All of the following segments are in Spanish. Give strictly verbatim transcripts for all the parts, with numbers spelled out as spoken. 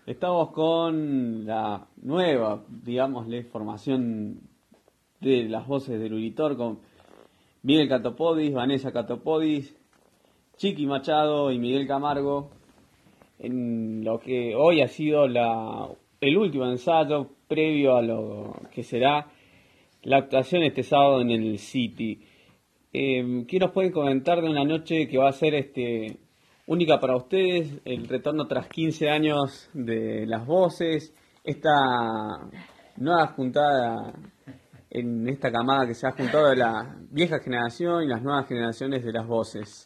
Estamos con la nueva, digámosle, formación de las voces del Uritor, con Miguel Catopodis, Vanessa Catopodis, Chiqui Machado y Miguel Camargo, en lo que hoy ha sido la, el último ensayo previo a lo que será la actuación este sábado en el City. Eh, ¿Qué nos pueden comentar de una noche que va a ser este única para ustedes? El retorno tras quince años de las voces, esta nueva juntada en esta camada que se ha juntado de la vieja generación y las nuevas generaciones de las voces.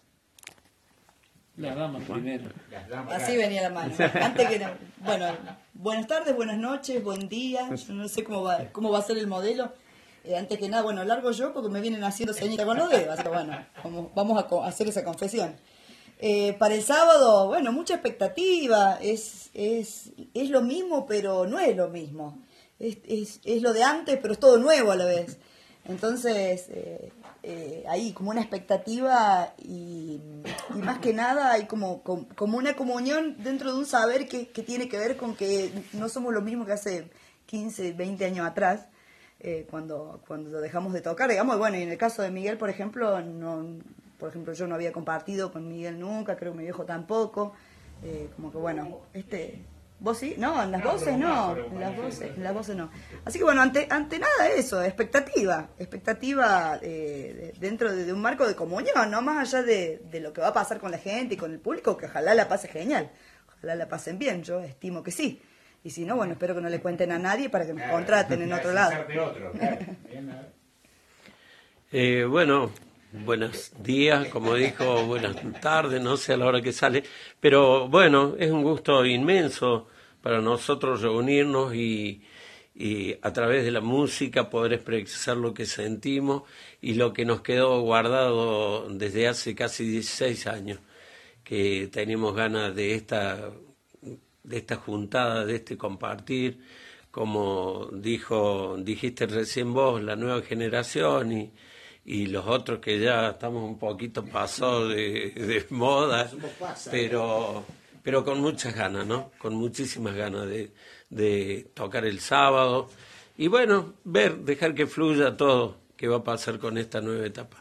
La dama primero. Así venía la mano. Antes que no. Bueno, buenas tardes, buenas noches, buen día. Yo no sé cómo va, cómo va a ser el modelo. Eh, antes que nada, bueno, largo yo porque me vienen haciendo señita con los dedos. Así que bueno, como, vamos a, co- a hacer esa confesión. Eh, para el sábado, bueno, mucha expectativa. Es, es, es lo mismo, pero no es lo mismo. Es, es, es lo de antes, pero es todo nuevo a la vez. Entonces, eh, eh, hay como una expectativa y, y más que nada hay como, como, como una comunión dentro de un saber que, que tiene que ver con que no somos lo mismo que hace quince, veinte años atrás, eh, cuando, cuando dejamos de tocar. Digamos, bueno, y en el caso de Miguel, por ejemplo, no, por ejemplo, yo no había compartido con Miguel nunca, creo que mi viejo tampoco. Eh, como que bueno, este... ¿Vos sí? No, en las No, voces pero no, no, pero en las parece voces, que- en las voces no. Así que bueno, ante, ante nada eso, expectativa, expectativa eh, de- dentro de, de un marco de comunión, no más allá de, de lo que va a pasar con la gente y con el público, que ojalá la pase genial, ojalá la pasen bien, yo estimo que sí. Y si no, bueno, espero que no le cuenten a nadie para que nos Claro, contraten en otro sin lado. ser de otro, claro. Bien, ¿no? Eh, bueno, buenos días, como dijo, buenas tardes, no sé a la hora que sale, pero bueno, es un gusto inmenso para nosotros reunirnos y, y a través de la música poder expresar lo que sentimos y lo que nos quedó guardado desde hace casi dieciséis años, que tenemos ganas de esta, de esta juntada, de este compartir, como dijo, dijiste recién vos, la nueva generación y y los otros que ya estamos un poquito pasados de, de moda, pero pero con muchas ganas, ¿no? Con muchísimas ganas de, de tocar el sábado y bueno, ver, dejar que fluya todo que va a pasar con esta nueva etapa.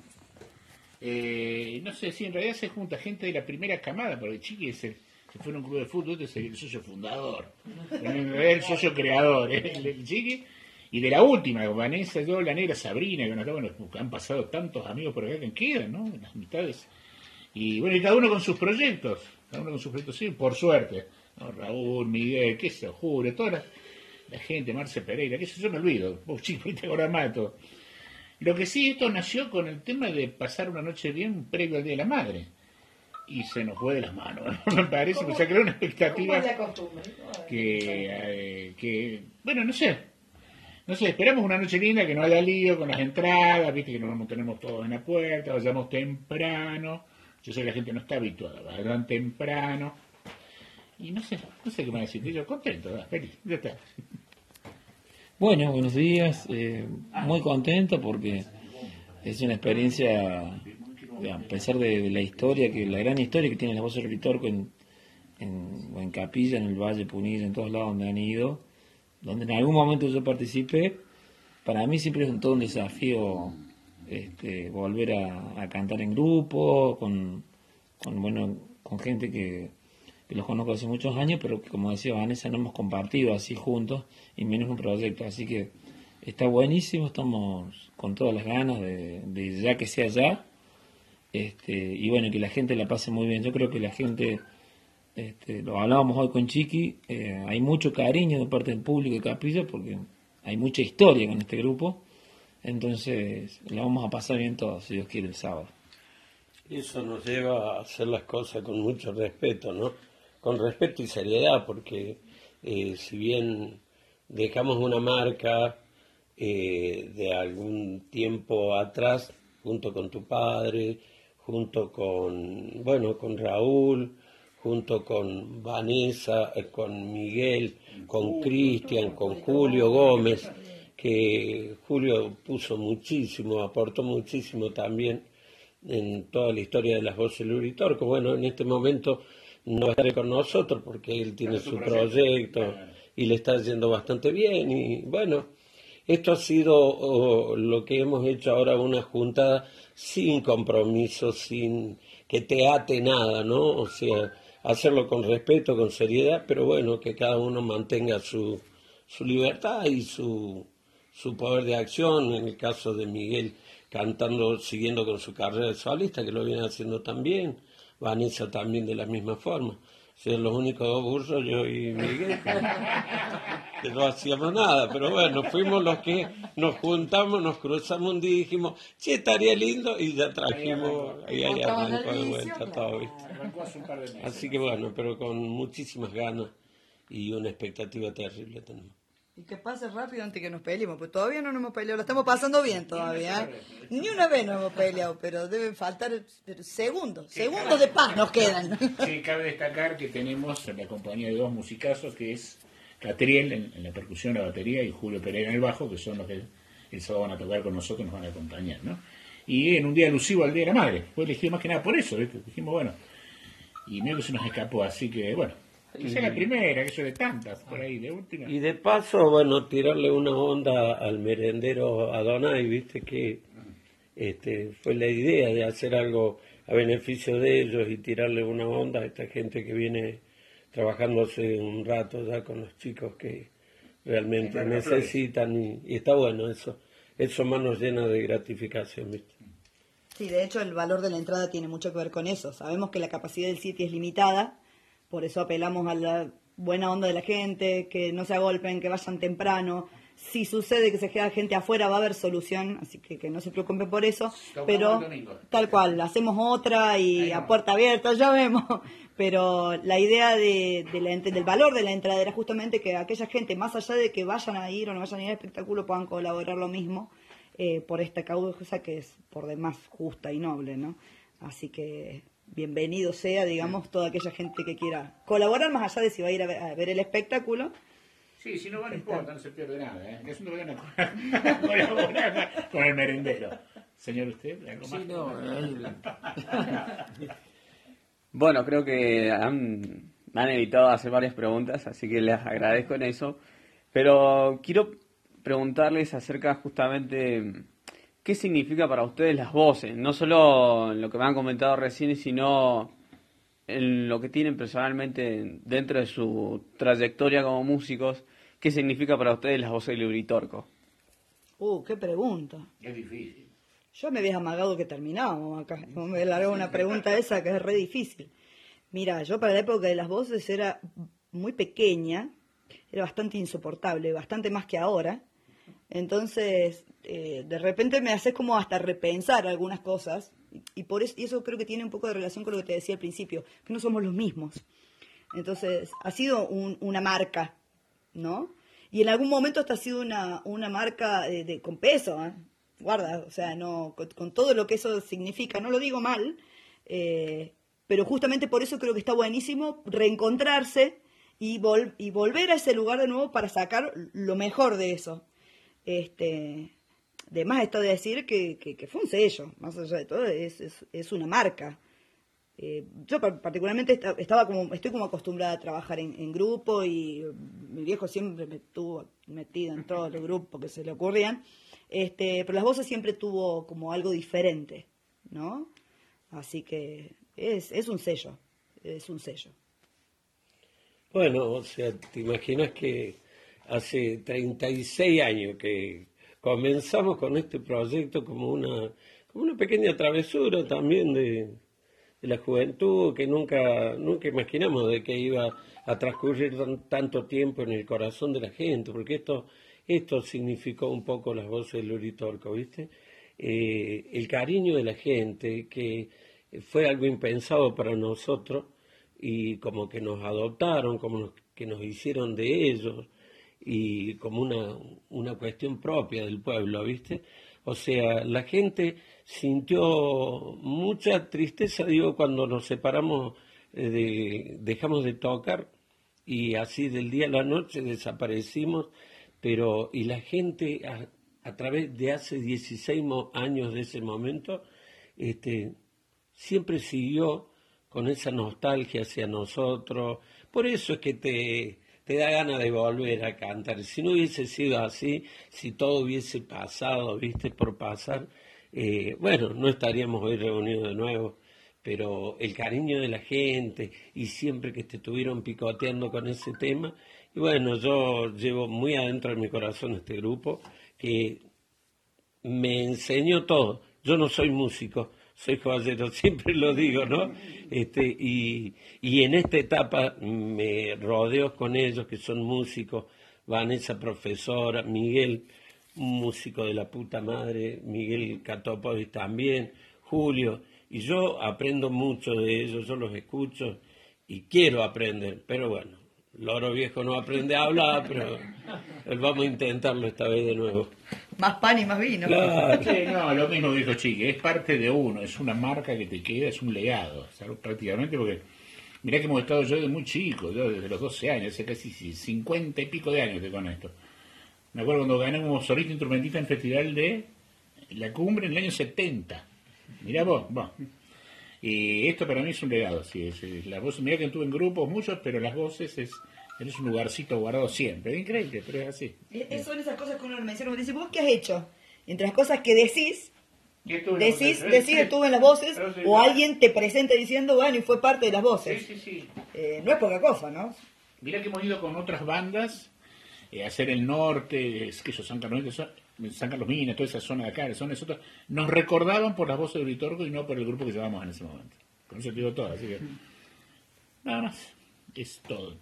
Eh, no sé si en realidad se junta gente de la primera camada, porque Chiqui es el, se fue a un club de fútbol, este es el socio fundador, el socio creador, ¿eh? el, el Chiqui, y de la última, Vanessa, yo, la negra Sabrina, que nos bueno, han pasado tantos amigos por acá que quedan, ¿no? Las mitades. Y bueno, y cada uno con sus proyectos, cada uno con sus proyectos, sí, por suerte. ¿No? Raúl, Miguel, qué sé yo, Jure, toda la, la gente, Marce Pereira, qué sé yo, me olvido, vos Chiqui, te acordás más de todo. Lo que sí, esto nació con el tema de pasar una noche bien previo al Día de la Madre. Y se nos fue de las manos, ¿no? Me parece, o sea, creó una expectativa ¿Cómo es la costumbre? que, eh, que, bueno, no sé, no sé, esperamos una noche linda, que no haya lío con las entradas, viste que nos vamos, tenemos todos en la puerta, vayamos temprano. Yo sé que la gente no está habituada, vayan temprano. Y no sé, no sé qué me va a decir, yo contento, ¿verdad? Feliz, ya está. Bueno, buenos días. eh, muy contento porque es una experiencia, eh, a pesar de, de la historia, que la gran historia que tiene la voz del Ritorco en, en, en Capilla, en el Valle, Punilla, en todos lados donde han ido, donde en algún momento yo participé. Para mí siempre es un, todo un desafío este, volver a, a cantar en grupo, con, con, bueno, con gente que, que los conozco hace muchos años, pero que, como decía Vanessa, no hemos compartido así juntos, y menos un proyecto. Así que está buenísimo, estamos con todas las ganas de, de ya que sea ya, este, y bueno, que la gente la pase muy bien. Yo creo que la gente, este, lo hablábamos hoy con Chiqui, eh, hay mucho cariño de parte del público de Capilla, porque hay mucha historia con este grupo, entonces la vamos a pasar bien todos, si Dios quiere, el sábado. Eso nos lleva a hacer las cosas con mucho respeto, ¿no? Con respeto y seriedad, porque eh, si bien dejamos una marca eh, de algún tiempo atrás, junto con tu padre, junto con, bueno, con Raúl, junto con Vanessa, eh, con Miguel, con Cristian, con Julio Gómez, que Julio puso muchísimo, aportó muchísimo también en toda la historia de las voces del Uritorco. Bueno, en este momento no va a estar con nosotros porque él tiene su proyecto y le está yendo bastante bien. Y bueno, esto ha sido oh, lo que hemos hecho ahora, una juntada sin compromiso, sin que te ate nada, ¿no? O sea, hacerlo con respeto, con seriedad, pero bueno, que cada uno mantenga su, su libertad y su, su poder de acción. En el caso de Miguel, cantando, siguiendo con su carrera de solista, que lo viene haciendo también. Vanessa también de la misma forma. O sea, los únicos dos burros, yo y Miguel, que, que no hacíamos nada. Pero bueno, fuimos los que nos juntamos, nos cruzamos un día y dijimos, sí, estaría lindo, y ya trajimos, y ahí arrancó de vuelta todo, ¿viste? Así que bueno, pero con muchísimas ganas y una expectativa terrible tenemos. Y que pase rápido antes que nos peleemos, pues todavía no nos hemos peleado, lo estamos pasando bien todavía. ¿eh? Ni una vez nos hemos peleado, pero deben faltar segundos, segundos de paz nos quedan. Sí, cabe destacar que tenemos la compañía de dos musicazos, que es Catriel en, en la percusión, la batería, y Julio Pereira en el bajo, que son los que el sábado van a tocar con nosotros, nos van a acompañar, ¿no? Y en un día alusivo al Día de la Madre, fue elegido más que nada por eso, ¿viste? Dijimos, bueno, y medio que se nos escapó, así que bueno. Que sea la primera, que eso de tantas, por ahí, de última. Y de paso, bueno, tirarle una onda al merendero Adonai, viste que este, fue la idea de hacer algo a beneficio de ellos y tirarle una onda a esta gente que viene trabajando hace un rato ya con los chicos que realmente necesitan, y, y está bueno eso. Eso más nos llena de gratificación, viste. Sí, de hecho el valor de la entrada tiene mucho que ver con eso. Sabemos que la capacidad del sitio es limitada. Por eso apelamos a la buena onda de la gente, que no se agolpen, que vayan temprano. Si sucede que se queda gente afuera, va a haber solución, así que que no se preocupen por eso. Pero tal cual, hacemos otra y a puerta abierta, ya vemos. Pero la idea de, de la, del valor de la entrada era justamente que aquella gente, más allá de que vayan a ir o no vayan a ir al espectáculo, puedan colaborar lo mismo eh, por esta causa que es por demás justa y noble, ¿no? Así que bienvenido sea, digamos, toda aquella gente que quiera colaborar, más allá de si va a ir a ver, a ver el espectáculo. Sí, si no va, no importa, no se pierde nada, ¿eh? Es un vayan a colaborar con el merendero. Señor, ¿usted? ¿Algo más? Sí, no, Bueno, creo que han, me han evitado hacer varias preguntas, así que les agradezco en eso. Pero quiero preguntarles acerca justamente qué significa para ustedes las voces, no solo en lo que me han comentado recién, sino en lo que tienen personalmente dentro de su trayectoria como músicos. ¿Qué significa para ustedes las voces del Uritorco? Uh, qué pregunta. Es difícil. Yo me había amagado que terminábamos acá. Me largó una pregunta esa que es re difícil. Mira, yo para la época de las voces era muy pequeña, era bastante insoportable, bastante más que ahora. Entonces, eh, de repente me haces como hasta repensar algunas cosas. Y, y por eso, y eso creo que tiene un poco de relación con lo que te decía al principio, que no somos los mismos. Entonces, ha sido un, una marca, ¿no? Y en algún momento hasta ha sido una, una marca de, de, con peso, ¿eh? Guarda, o sea, no con, con todo lo que eso significa, no lo digo mal, eh, pero justamente por eso creo que está buenísimo reencontrarse y, vol y volver a ese lugar de nuevo para sacar lo mejor de eso. Este, de más está de decir que, que, que fue un sello, más allá de todo, es, es, es una marca. Eh, yo particularmente estaba como, estoy como acostumbrada a trabajar en, en grupo, y mi viejo siempre me tuvo metida en todos los grupos que se le ocurrían, este, pero las voces siempre tuvo como algo diferente, ¿no? Así que es, es un sello, es un sello. Bueno, o sea, te imaginas que hace treinta y seis años que comenzamos con este proyecto como una, como una pequeña travesura también de, de la juventud, que nunca, nunca imaginamos de que iba a transcurrir tanto tiempo en el corazón de la gente, porque esto, esto significó un poco las voces del Uritorco, ¿viste? Eh, el cariño de la gente, que fue algo impensado para nosotros, y como que nos adoptaron, como nos, que nos hicieron de ellos, y como una, una cuestión propia del pueblo, ¿viste? O sea, la gente sintió mucha tristeza, digo, cuando nos separamos, de, dejamos de tocar, y así del día a la noche desaparecimos, pero, y la gente a, a través de hace dieciséis años de ese momento, este, siempre siguió con esa nostalgia hacia nosotros. Por eso es que te, te da ganas de volver a cantar. Si no hubiese sido así, si todo hubiese pasado, viste, por pasar, eh, bueno, no estaríamos hoy reunidos de nuevo. Pero el cariño de la gente y siempre que te estuvieron picoteando con ese tema, y bueno, yo llevo muy adentro de mi corazón este grupo que me enseñó todo. Yo no soy músico, soy caballero, siempre lo digo, ¿no? Este, y, y en esta etapa me rodeo con ellos que son músicos, Vanessa profesora, Miguel, un músico de la puta madre, Miguel Catopodis también, Julio. Y yo aprendo mucho de ellos, yo los escucho y quiero aprender, pero bueno, loro viejo no aprende a hablar, pero vamos a intentarlo esta vez de nuevo. Más pan y más vino. Claro. Sí, no, lo mismo dijo Chiqui, es parte de uno, es una marca que te queda, es un legado, ¿sabes? Prácticamente, porque mirá que hemos estado yo desde muy chico, yo desde los doce años, hace casi cincuenta y pico de años de con esto. Me acuerdo cuando gané como solista instrumentista en el Festival de La Cumbre en el año setenta. Mirá vos, vos. Y esto para mí es un legado, sí, es, es, la voz, mirá que estuve en grupos muchos, pero las voces es, es un lugarcito guardado siempre, es increíble, pero es así. Es, son esas cosas que uno menciona, uno dice, ¿vos qué has hecho? Entre las cosas que decís, decís, decís estuve en las voces, o alguien te presenta diciendo, bueno, y fue parte de las voces. Sí, sí, sí. Eh, no es poca cosa, ¿no? Mirá que hemos ido con otras bandas eh, a hacer el norte, es que ellos San Carlos, San Carlos Minas, toda esa zona de acá, la zona de nosotros, nos recordaban por las voces de Uritorco y no por el grupo que llevábamos en ese momento. Con eso te digo todo, así que nada más, es todo.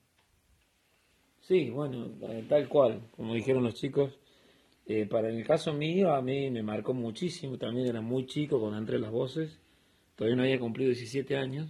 Sí, bueno, eh, tal cual, como dijeron los chicos, eh, para el caso mío, a mí me marcó muchísimo, también era muy chico cuando entré en las voces, todavía no había cumplido diecisiete años,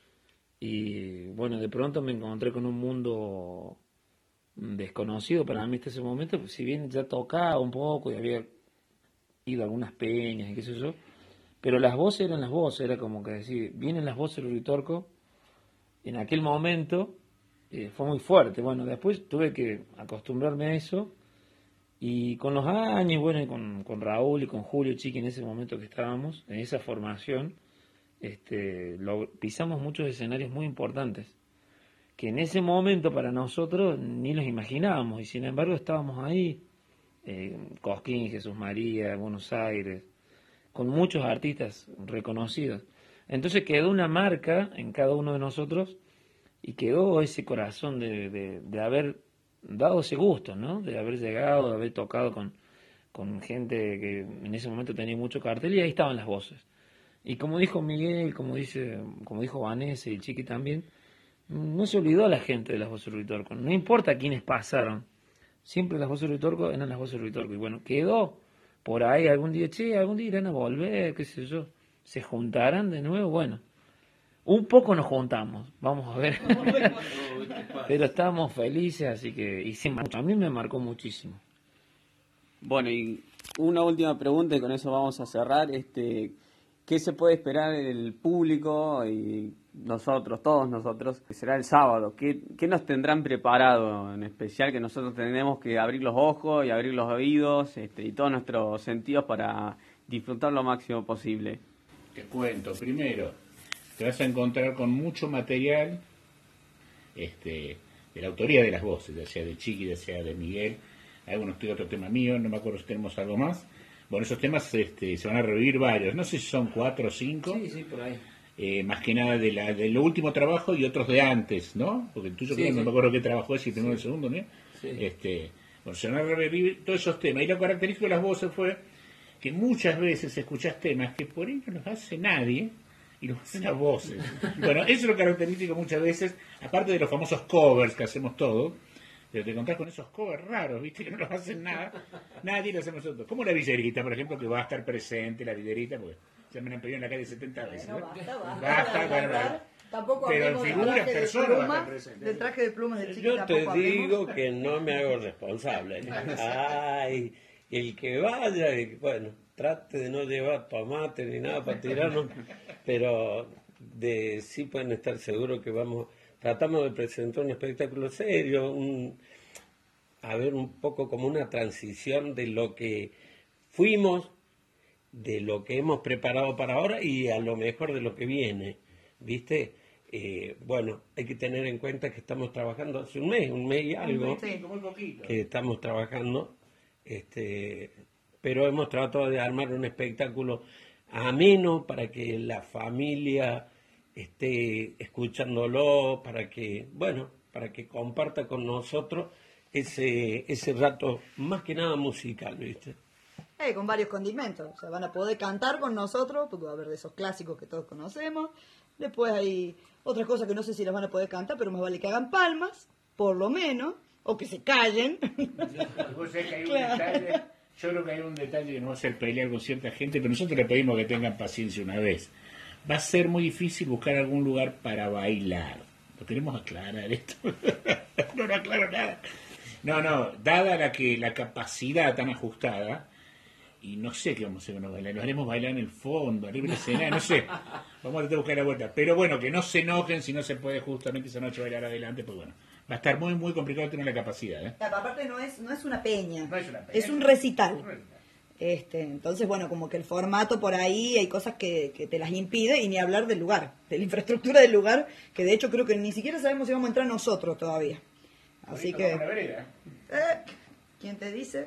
y bueno, de pronto me encontré con un mundo desconocido para mí hasta ese momento, pues si bien ya tocaba un poco y había ido a algunas peñas y qué sé yo, pero las voces eran las voces, era como que decir, vienen las voces del Uritorco, en aquel momento eh, fue muy fuerte, bueno, después tuve que acostumbrarme a eso, y con los años, bueno, y con, con Raúl y con Julio Chiqui en ese momento que estábamos, en esa formación, este, lo, pisamos muchos escenarios muy importantes, que en ese momento para nosotros ni los imaginábamos, y sin embargo estábamos ahí, eh, Cosquín, Jesús María, Buenos Aires, con muchos artistas reconocidos. Entonces quedó una marca en cada uno de nosotros, y quedó ese corazón de, de, de haber dado ese gusto, ¿no? De haber llegado, de haber tocado con, con gente que en ese momento tenía mucho cartel, y ahí estaban las voces. Y como dijo Miguel, como dice, como dijo Vanessa y Chiqui también, no se olvidó a la gente de las voces de Uritorco, no importa quiénes pasaron, siempre las voces de Uritorco eran las voces de Uritorco, y bueno, quedó por ahí algún día, che, algún día irán a volver, qué sé yo, se juntarán de nuevo, bueno, un poco nos juntamos, vamos a ver, pero estábamos felices, así que, y sí, a mí me marcó muchísimo. Bueno, y una última pregunta y con eso vamos a cerrar, este, ¿qué se puede esperar el público y nosotros, todos nosotros, que será el sábado? ¿Qué, qué nos tendrán preparado en especial que nosotros tenemos que abrir los ojos y abrir los oídos este, y todos nuestros sentidos para disfrutar lo máximo posible? Te cuento, primero, te vas a encontrar con mucho material este, de la autoría de las voces, ya sea de Chiqui, ya sea de Miguel, algunos tiene otro tema mío, no me acuerdo si tenemos algo más. Bueno, esos temas este, se van a revivir varios, no sé si son cuatro o cinco. Sí, sí, por ahí. Eh, más que nada de la del último trabajo y otros de antes, ¿no? Porque el tuyo, Sí, creo, sí. no me acuerdo qué trabajo es, si primero o el Sí. segundo, ¿no? Sí. Este, bueno, se van a revivir todos esos temas. Y lo característico de las voces fue que muchas veces escuchás temas que por ahí no los hace nadie y los hacen las voces. Bueno, eso es lo característico muchas veces, aparte de los famosos covers que hacemos todos, pero te encontrás con esos covers raros, ¿viste? Que no los hacen nada, nadie lo hacemos nosotros. Como la Villerita, por ejemplo, que va a estar presente, la Villerita, porque ya me la han pedido en la calle setenta veces. No, ¿no? basta, basta. Basta, bueno, basta. bueno. Tampoco Pero en hablemos del figuras, traje de personas va a estar plumas, presente. del traje de plumas del Chiqui, Yo tampoco te hablemos. digo que no me hago responsable. Ay, el que vaya, y, bueno, trate de no llevar tomate ni nada para tirarnos, pero de sí pueden estar seguros que vamos, tratamos de presentar un espectáculo serio, un, a ver un poco como una transición de lo que fuimos, de lo que hemos preparado para ahora y a lo mejor de lo que viene. ¿viste? Eh, bueno, hay que tener en cuenta que estamos trabajando hace un mes, un mes y algo, Sí, muy poquito. que estamos trabajando, este, pero hemos tratado de armar un espectáculo ameno para que la familia esté escuchándolo, para que, bueno, para que comparta con nosotros ese, ese rato más que nada musical, ¿viste? Eh, con varios condimentos. O sea, van a poder cantar con nosotros, porque va a haber de esos clásicos que todos conocemos. Después hay otras cosas que no sé si las van a poder cantar, pero más vale que hagan palmas, por lo menos, o que se callen. Vos sabés que hay un Claro. detalle, yo creo que hay un detalle que nos va a hacer pelear con cierta gente, pero nosotros le pedimos que tengan paciencia una vez. Va a ser muy difícil buscar algún lugar para bailar. Lo queremos aclarar esto. No, no aclaro nada. No, no, dada la que la capacidad tan ajustada, y no sé qué vamos a hacer con los bailarines, los haremos bailar en el fondo, a libre escenario, no sé, vamos a tratar de buscar la vuelta, pero bueno, que no se enojen si no se puede justamente esa noche bailar adelante, pues bueno, va a estar muy muy complicado tener la capacidad, ¿eh? Aparte no es, no es una peña, No es una peña, es un es- recital. un recital. Este, entonces, bueno, como que el formato por ahí hay cosas que, que te las impide y ni hablar del lugar, de la infraestructura del lugar, que de hecho creo que ni siquiera sabemos si vamos a entrar nosotros todavía. Así Ahorita que, vamos a la vereda. eh, ¿quién te dice?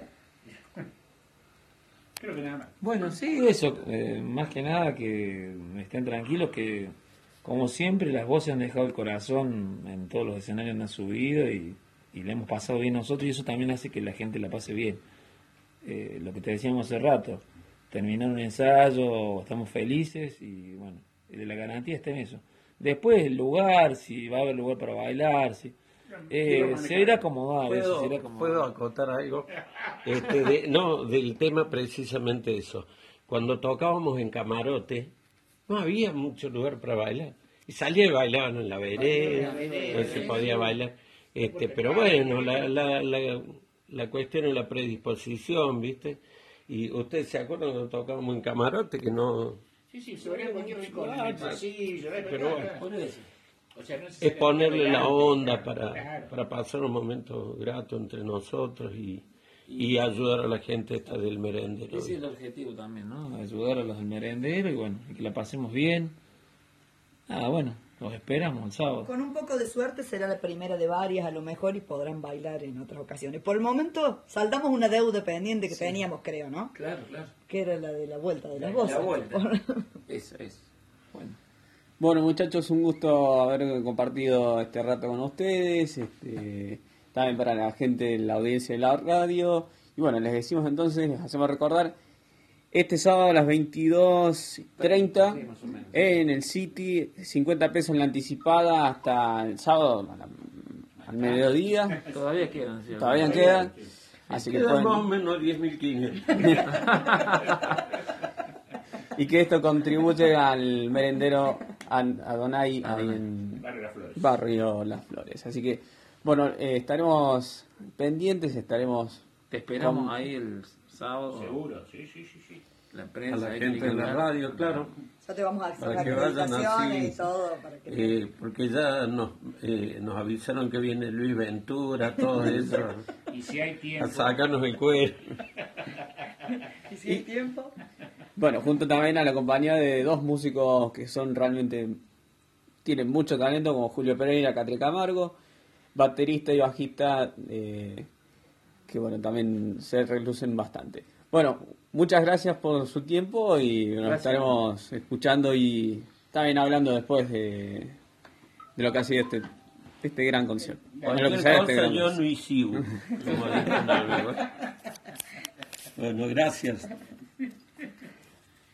Creo que nada más. Bueno, sí, eso, eh, más que nada que estén tranquilos que, como siempre, las voces han dejado el corazón en todos los escenarios donde han subido y, y le hemos pasado bien nosotros y eso también hace que la gente la pase bien. Eh, lo que te decíamos hace rato, terminar un ensayo, estamos felices y bueno, la garantía está en eso. Después el lugar, si va a haber lugar para bailar, si, eh, se irá acomodado, eso, ¿Puedo, se irá acomodado. puedo acotar algo? Este, de- no, del tema precisamente eso. Cuando tocábamos en camarote, no había mucho lugar para bailar. Y salía y bailaban en la vereda, no se podía bailar. Este, pero bueno, la, la, la, la cuestión es la predisposición, ¿viste? Y ustedes se acuerdan cuando tocábamos en camarote que no... Sí, sí, se varía cualquier rincón, en el pasillo, ¿eh? Pero bueno, Por eso. O sea, no es necesariamente ponerle la elegante, onda claro, para, claro. para pasar un momento grato entre nosotros y, y ayudar a la gente esta del merendero. Ese es el objetivo también, ¿no? Ayudar a los del merendero y bueno, y que la pasemos bien. Ah, bueno, los esperamos el sábado. Con un poco de suerte será la primera de varias a lo mejor y podrán bailar en otras ocasiones. Por el momento saldamos una deuda pendiente que teníamos, creo, ¿no? Claro, claro. Que era la de la vuelta de las La voces. vuelta. Eso es. Bueno. Bueno, muchachos, un gusto haber compartido este rato con ustedes, este, también para la gente de la audiencia de la radio. Y bueno, les decimos entonces, les hacemos recordar, este sábado a las veintidós treinta Sí, más o menos. en el City, cincuenta pesos en la anticipada hasta el sábado a la- al mediodía. Todavía quedan, ¿sí? Todavía quedan. Así que Quedan pueden- más o menos diez mil quinientos. y que esto contribuye al merendero An- Adonai ahí en Barrio Las Flores. Barrio Las Flores. Así que, bueno, eh, estaremos pendientes, estaremos Te esperamos con- ahí el sábado. Seguro, sí, sí, sí, sí. La A prensa. la ahí gente tiene de que la hablar. radio, claro. Ya te vamos a hacer Para las que vayan acreditaciones así. y todo. Para que... Eh, porque ya nos, eh, nos avisaron que viene Luis Ventura, todo eso, Y si hay tiempo. a sacarnos el cuero. ¿Y si hay tiempo? Bueno, junto también a la compañía de dos músicos que son realmente, tienen mucho talento, como Julio Pereira, Catri Camargo, baterista y bajista, eh, que bueno, también se relucen bastante. Bueno, muchas gracias por su tiempo y nos Gracias. estaremos escuchando y también hablando después de, de lo que ha sido este, este gran concierto. De lo que Cualquier será cosa este gran yo concierto. no hiciu, como dijo un amigo. Bueno, gracias.